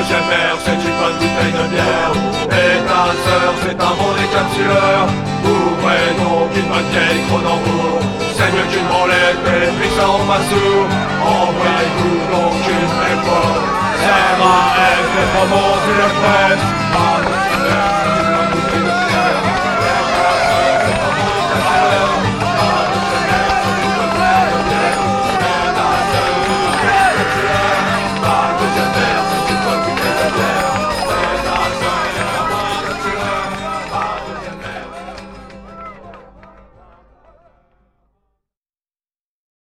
deuxième mère, c'est une bonne bouteille de bière. Étinceur, c'est un bon décapsuleur. Ouvrez donc une bonne vieille Cronenbourg. C'est mieux qu'une branlette et puis ça en passe sourd. Envoyez-vous donc une belle fois. RAF, les promos, le presse.